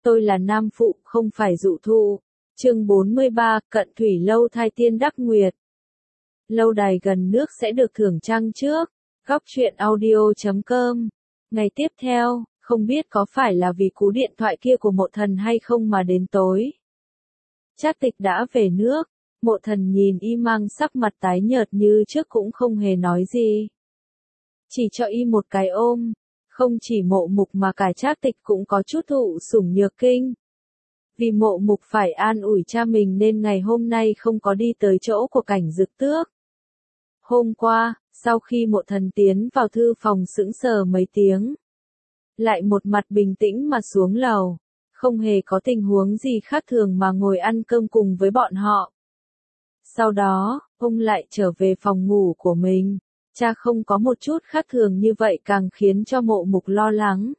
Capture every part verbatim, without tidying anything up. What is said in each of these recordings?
tôi là nam phụ, không phải dụ thụ. Chương bốn mươi ba, Cận Thủy Lâu thai tiên đắc nguyệt. Lâu đài gần nước sẽ được thưởng trăng trước. Góc truyện audio chấm com. Ngày tiếp theo, không biết có phải là vì cú điện thoại kia của Mộ Thần hay không mà đến tối. Trác Tịch đã về nước, Mộ Thần nhìn y mang sắc mặt tái nhợt như trước cũng không hề nói gì. Chỉ cho y một cái ôm, không chỉ Mộ Mục mà cả Trác Tịch cũng có chút thụ sủng nhược kinh. Vì Mộ Mục phải an ủi cha mình nên ngày hôm nay không có đi tới chỗ của Cảnh Dực Tước. Hôm qua, sau khi Mộ Thần tiến vào thư phòng sững sờ mấy tiếng, lại một mặt bình tĩnh mà xuống lầu, không hề có tình huống gì khác thường mà ngồi ăn cơm cùng với bọn họ. Sau đó, ông lại trở về phòng ngủ của mình, cha không có một chút khác thường như vậy càng khiến cho Mộ Mục lo lắng.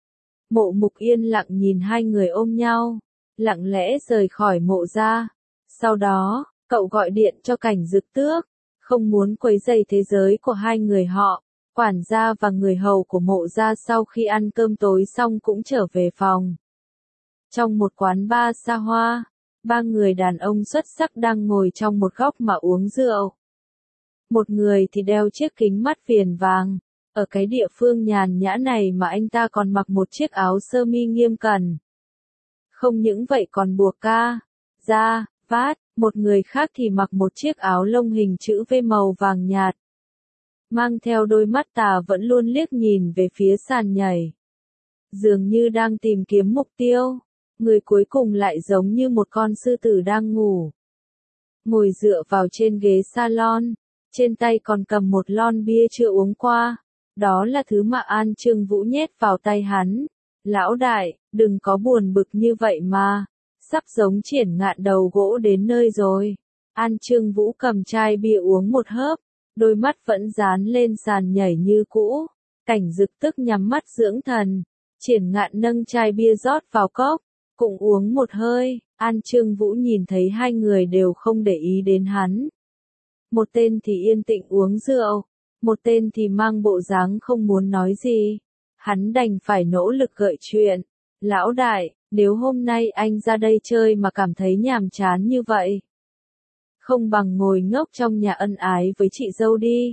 Mộ Mục yên lặng nhìn hai người ôm nhau, lặng lẽ rời khỏi Mộ gia. Sau đó, cậu gọi điện cho Cảnh Dực Tước, không muốn quấy rầy thế giới của hai người họ. Quản gia và người hầu của Mộ gia sau khi ăn cơm tối xong cũng trở về phòng. Trong một quán bar xa hoa, ba người đàn ông xuất sắc đang ngồi trong một góc mà uống rượu. Một người thì đeo chiếc kính mắt viền vàng, ở cái địa phương nhàn nhã này mà anh ta còn mặc một chiếc áo sơ mi nghiêm cẩn. Không những vậy còn buộc ca, da, vát, một người khác thì mặc một chiếc áo lông hình chữ V màu vàng nhạt. Mang theo đôi mắt tà vẫn luôn liếc nhìn về phía sàn nhảy. Dường như đang tìm kiếm mục tiêu, người cuối cùng lại giống như một con sư tử đang ngủ. Ngồi dựa vào trên ghế salon, trên tay còn cầm một lon bia chưa uống qua. Đó là thứ mà An Trương Vũ nhét vào tay hắn. Lão đại, đừng có buồn bực như vậy mà. Sắp giống Triển Ngạn đầu gỗ đến nơi rồi. An Trương Vũ cầm chai bia uống một hớp, đôi mắt vẫn dán lên sàn nhảy như cũ. Cảnh Dực Tức nhắm mắt dưỡng thần. Triển Ngạn nâng chai bia rót vào cốc, cũng uống một hơi. An Trương Vũ nhìn thấy hai người đều không để ý đến hắn. Một tên thì yên tĩnh uống rượu, một tên thì mang bộ dáng không muốn nói gì. Hắn đành phải nỗ lực gợi chuyện. Lão đại, nếu hôm nay anh ra đây chơi mà cảm thấy nhàm chán như vậy, không bằng ngồi ngốc trong nhà ân ái với chị dâu đi.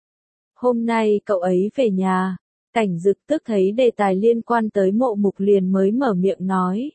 Hôm nay cậu ấy về nhà, Cảnh Dực Tức thấy đề tài liên quan tới Mộ Mục liền mới mở miệng nói.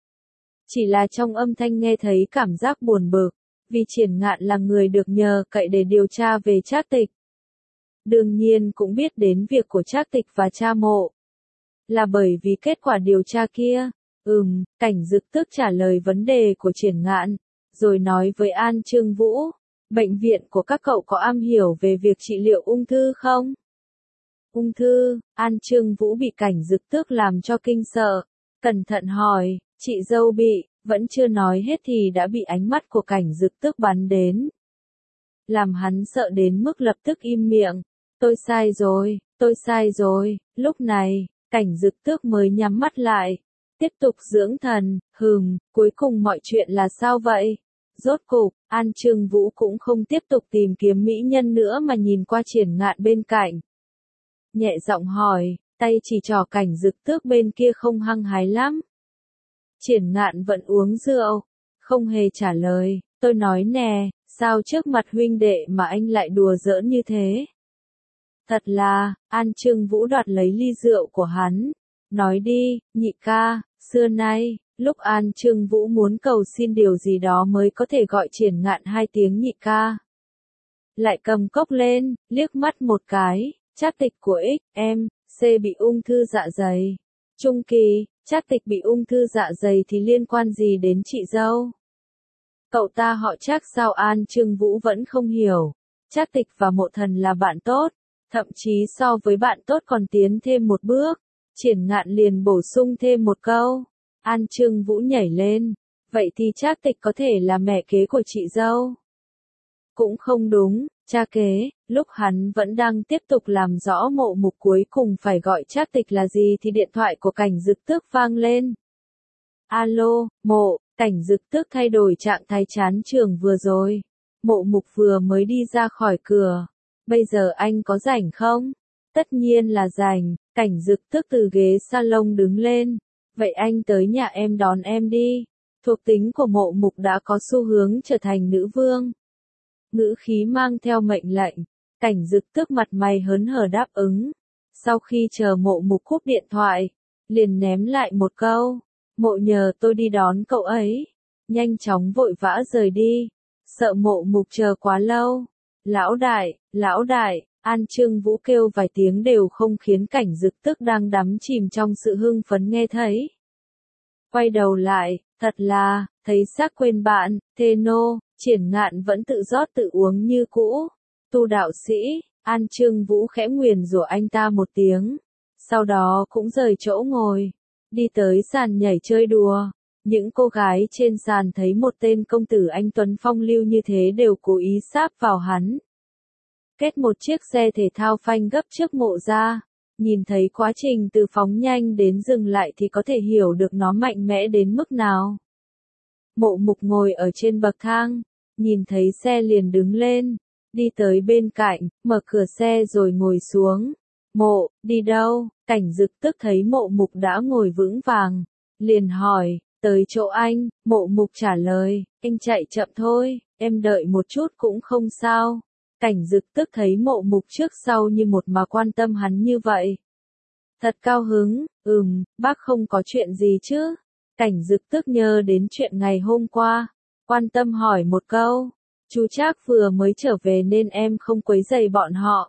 Chỉ là trong âm thanh nghe thấy cảm giác buồn bực, vì Triển Ngạn là người được nhờ cậy để điều tra về Trác Tịch. Đương nhiên cũng biết đến việc của Trác Tịch và cha Mộ. Là bởi vì kết quả điều tra kia. Ừm, Cảnh Dực Tức trả lời vấn đề của Triển Ngạn, rồi nói với An Trương Vũ, bệnh viện của các cậu có am hiểu về việc trị liệu ung thư không? Ung thư, An Trương Vũ bị Cảnh Dực Tước làm cho kinh sợ, cẩn thận hỏi, chị dâu bị, vẫn chưa nói hết thì đã bị ánh mắt của Cảnh Dực Tước bắn đến. Làm hắn sợ đến mức lập tức im miệng, tôi sai rồi, tôi sai rồi. Lúc này, Cảnh Dực Tước mới nhắm mắt lại, tiếp tục dưỡng thần. Hừm, cuối cùng mọi chuyện là sao vậy? Rốt cục, An Trương Vũ cũng không tiếp tục tìm kiếm mỹ nhân nữa mà nhìn qua Triển Ngạn bên cạnh. Nhẹ giọng hỏi, tay chỉ trỏ Cảnh Dực Tước bên kia không hăng hái lắm. Triển Ngạn vẫn uống rượu, không hề trả lời. Tôi nói nè, sao trước mặt huynh đệ mà anh lại đùa giỡn như thế? Thật là, An Trương Vũ đoạt lấy ly rượu của hắn. Nói đi, nhị ca, xưa nay, lúc An Trương Vũ muốn cầu xin điều gì đó mới có thể gọi Triển Ngạn hai tiếng nhị ca. Lại cầm cốc lên, liếc mắt một cái, Trác Tịch của X, em, C bị ung thư dạ dày. Trung kỳ, Trác Tịch bị ung thư dạ dày thì liên quan gì đến chị dâu? Cậu ta họ Trác sao? An Trương Vũ vẫn không hiểu. Trác Tịch và Mộ Thần là bạn tốt, thậm chí so với bạn tốt còn tiến thêm một bước. Triển Ngạn liền bổ sung thêm một câu. An Trương Vũ nhảy lên. Vậy thì Trác Tịch có thể là mẹ kế của chị dâu? Cũng không đúng, cha kế. Lúc hắn vẫn đang tiếp tục làm rõ Mộ Mục cuối cùng phải gọi Trác Tịch là gì thì điện thoại của Cảnh Dực Tước vang lên. Alo, Mộ. Cảnh Dực Tước thay đổi trạng thái chán trường vừa rồi. Mộ Mục vừa mới đi ra khỏi cửa. Bây giờ anh có rảnh không? Tất nhiên là rảnh. Cảnh Dực Tước từ ghế salon đứng lên, Vậy anh tới nhà em đón em đi. Thuộc tính của Mộ Mục đã có xu hướng trở thành nữ vương. Ngữ khí mang theo mệnh lệnh, Cảnh Dực Tước mặt mày hớn hở đáp ứng. Sau khi chờ Mộ Mục cúp điện thoại, liền ném lại một câu, Mộ nhờ tôi đi đón cậu ấy. Nhanh chóng vội vã rời đi, sợ Mộ Mục chờ quá lâu. Lão đại, lão đại, An Trương Vũ kêu vài tiếng đều không khiến Cảnh Dực Tước đang đắm chìm trong sự hưng phấn nghe thấy. Quay đầu lại, thật là, thấy xác quên bạn, Thê Nô, Triển Ngạn vẫn tự rót tự uống như cũ. Tu đạo sĩ, An Trương Vũ khẽ nguyền rủa anh ta một tiếng. Sau đó cũng rời chỗ ngồi, đi tới sàn nhảy chơi đùa. Những cô gái trên sàn thấy một tên công tử anh tuấn phong lưu như thế đều cố ý sáp vào hắn. Kết một chiếc xe thể thao phanh gấp trước Mộ ra. Nhìn thấy quá trình từ phóng nhanh đến dừng lại thì có thể hiểu được nó mạnh mẽ đến mức nào. Mộ Mục ngồi ở trên bậc thang, nhìn thấy xe liền đứng lên, đi tới bên cạnh, mở cửa xe rồi ngồi xuống. Mộ, đi đâu? Cảnh Dực Tước thấy Mộ Mục đã ngồi vững vàng, liền hỏi, tới chỗ anh. Mộ Mục trả lời, anh chạy chậm thôi, em đợi một chút cũng không sao. Cảnh Dực Tước thấy Mộ Mục trước sau như một mà quan tâm hắn như vậy. Thật cao hứng, ừm, bác không có chuyện gì chứ? Cảnh Dực Tước nhớ đến chuyện ngày hôm qua, quan tâm hỏi một câu. Chú Trác vừa mới trở về nên em không quấy rầy bọn họ.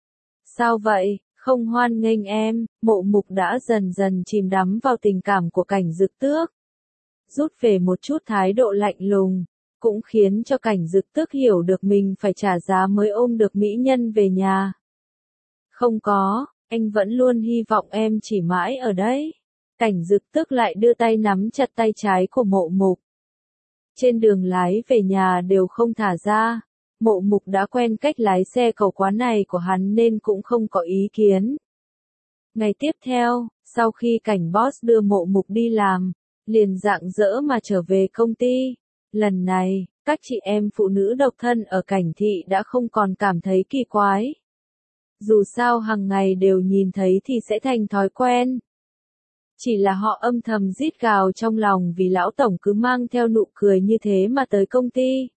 Sao vậy, không hoan nghênh em? Mộ Mục đã dần dần chìm đắm vào tình cảm của Cảnh Dực Tước. Rút về một chút thái độ lạnh lùng, cũng khiến cho Cảnh Dực Tước hiểu được mình phải trả giá mới ôm được mỹ nhân về nhà. Không có, anh vẫn luôn hy vọng em chỉ mãi ở đấy. Cảnh Dực Tước lại đưa tay nắm chặt tay trái của Mộ Mục. Trên đường lái về nhà đều không thả ra. Mộ Mục đã quen cách lái xe cầu quán này của hắn nên cũng không có ý kiến. Ngày tiếp theo, sau khi Cảnh boss đưa Mộ Mục đi làm, liền rạng rỡ mà trở về công ty. Lần này, các chị em phụ nữ độc thân ở Cảnh thị đã không còn cảm thấy kỳ quái. Dù sao hàng ngày đều nhìn thấy thì sẽ thành thói quen. Chỉ là họ âm thầm rít gào trong lòng vì lão tổng cứ mang theo nụ cười như thế mà tới công ty.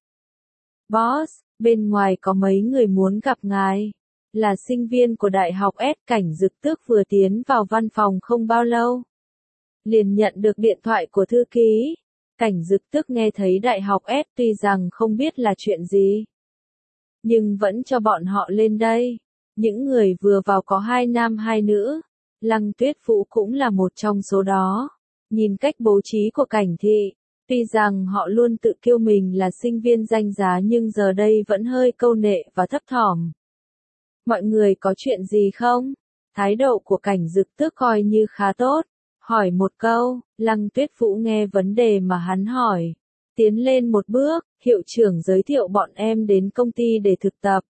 Boss, bên ngoài có mấy người muốn gặp ngài. Là sinh viên của Đại học S. Cảnh Dực Tước vừa tiến vào văn phòng không bao lâu. Liền nhận được điện thoại của thư ký. Cảnh Dực Tước nghe thấy Đại học S tuy rằng không biết là chuyện gì, nhưng vẫn cho bọn họ lên đây. Những người vừa vào có hai nam hai nữ. Lăng Tuyết Vũ cũng là một trong số đó. Nhìn cách bố trí của Cảnh thị, tuy rằng họ luôn tự kiêu mình là sinh viên danh giá nhưng giờ đây vẫn hơi câu nệ và thấp thỏm. Mọi người có chuyện gì không? Thái độ của Cảnh Dực Tước coi như khá tốt. Hỏi một câu, Lăng Tuyết Vũ nghe vấn đề mà hắn hỏi. Tiến lên một bước, hiệu trưởng giới thiệu bọn em đến công ty để thực tập.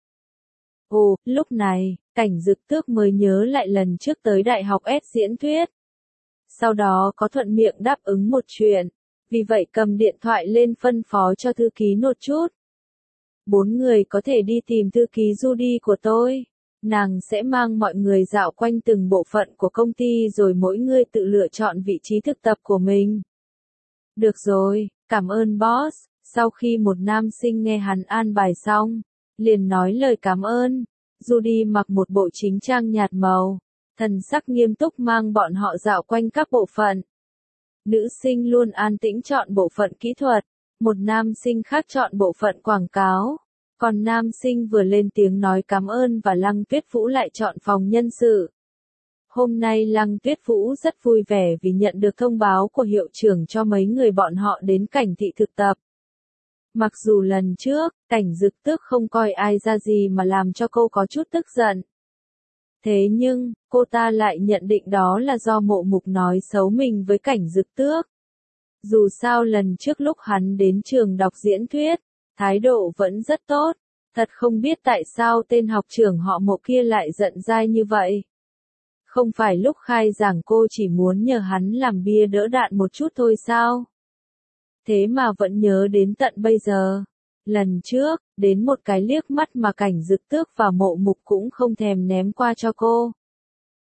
Ồ, lúc này, Cảnh Dực Tước mới nhớ lại lần trước tới Đại học S diễn thuyết. Sau đó có thuận miệng đáp ứng một chuyện, vì vậy cầm điện thoại lên phân phó cho thư ký nốt chút. Bốn người có thể đi tìm thư ký Judy của tôi. Nàng sẽ mang mọi người dạo quanh từng bộ phận của công ty rồi mỗi người tự lựa chọn vị trí thực tập của mình. Được rồi, cảm ơn boss. Sau khi một nam sinh nghe hắn an bài xong, liền nói lời cảm ơn. Judy mặc một bộ chính trang nhạt màu, thần sắc nghiêm túc mang bọn họ dạo quanh các bộ phận. Nữ sinh luôn an tĩnh chọn bộ phận kỹ thuật, một nam sinh khác chọn bộ phận quảng cáo, còn nam sinh vừa lên tiếng nói cảm ơn và Lăng Tuyết Vũ lại chọn phòng nhân sự. Hôm nay Lăng Tuyết Vũ rất vui vẻ vì nhận được thông báo của hiệu trưởng cho mấy người bọn họ đến Cảnh thị thực tập. Mặc dù lần trước, Cảnh Dực Tước không coi ai ra gì mà làm cho cô có chút tức giận. Thế nhưng, cô ta lại nhận định đó là do Mộ Mục nói xấu mình với Cảnh Dực Tước. Dù sao lần trước lúc hắn đến trường đọc diễn thuyết, thái độ vẫn rất tốt. Thật không biết tại sao tên học trưởng họ Mộ kia lại giận dai như vậy. Không phải lúc khai giảng cô chỉ muốn nhờ hắn làm bia đỡ đạn một chút thôi sao? Thế mà vẫn nhớ đến tận bây giờ. Lần trước, đến một cái liếc mắt mà Cảnh Dực Tước và Mộ Mục cũng không thèm ném qua cho cô.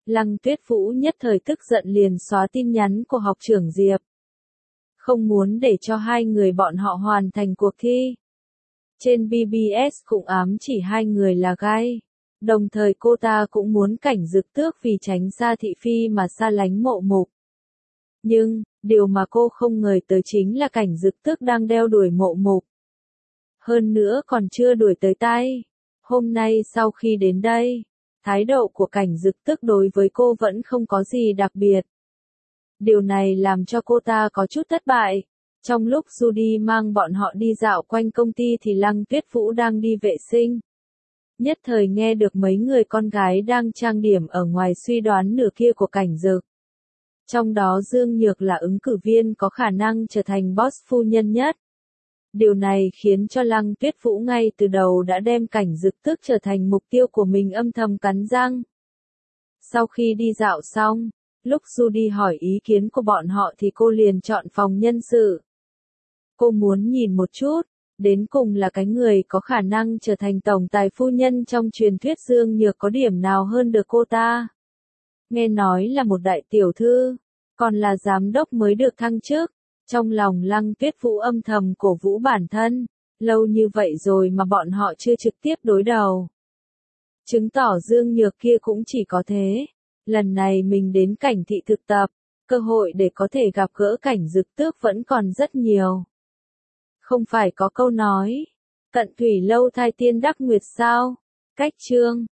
Lăng Tuyết Vũ nhất thời tức giận liền xóa tin nhắn của học trưởng Diệp. Không muốn để cho hai người bọn họ hoàn thành cuộc thi. Trên bê bê ét cũng ám chỉ hai người là gay. Đồng thời cô ta cũng muốn Cảnh Dực Tước vì tránh xa thị phi mà xa lánh Mộ Mục. Nhưng, điều mà cô không ngờ tới chính là Cảnh Dực Tước đang đeo đuổi Mộ Mục. Hơn nữa còn chưa đuổi tới tay. Hôm nay sau khi đến đây, thái độ của Cảnh Dực Tước đối với cô vẫn không có gì đặc biệt. Điều này làm cho cô ta có chút thất bại. Trong lúc Judy mang bọn họ đi dạo quanh công ty thì Lăng Tuyết Vũ đang đi vệ sinh. Nhất thời nghe được mấy người con gái đang trang điểm ở ngoài suy đoán nửa kia của Cảnh Dực. Trong đó Dương Nhược là ứng cử viên có khả năng trở thành boss phu nhân nhất. Điều này khiến cho Lăng Tuyết Vũ ngay từ đầu đã đem Cảnh Dực Tước trở thành mục tiêu của mình, âm thầm cắn răng. Sau khi đi dạo xong, lúc Judy hỏi ý kiến của bọn họ thì cô liền chọn phòng nhân sự. Cô muốn nhìn một chút, đến cùng là cái người có khả năng trở thành tổng tài phu nhân trong truyền thuyết Dương Nhược có điểm nào hơn được cô ta. Nghe nói là một đại tiểu thư, còn là giám đốc mới được thăng chức. Trong lòng Lăng Tuyết Vũ âm thầm cổ vũ bản thân, lâu như vậy rồi mà bọn họ chưa trực tiếp đối đầu. Chứng tỏ Dương Nhược kia cũng chỉ có thế. Lần này mình đến Cảnh thị thực tập, cơ hội để có thể gặp gỡ Cảnh Dực Tước vẫn còn rất nhiều. Không phải có câu nói, cận thủy lâu thai tiên đắc nguyệt sao? Cách chương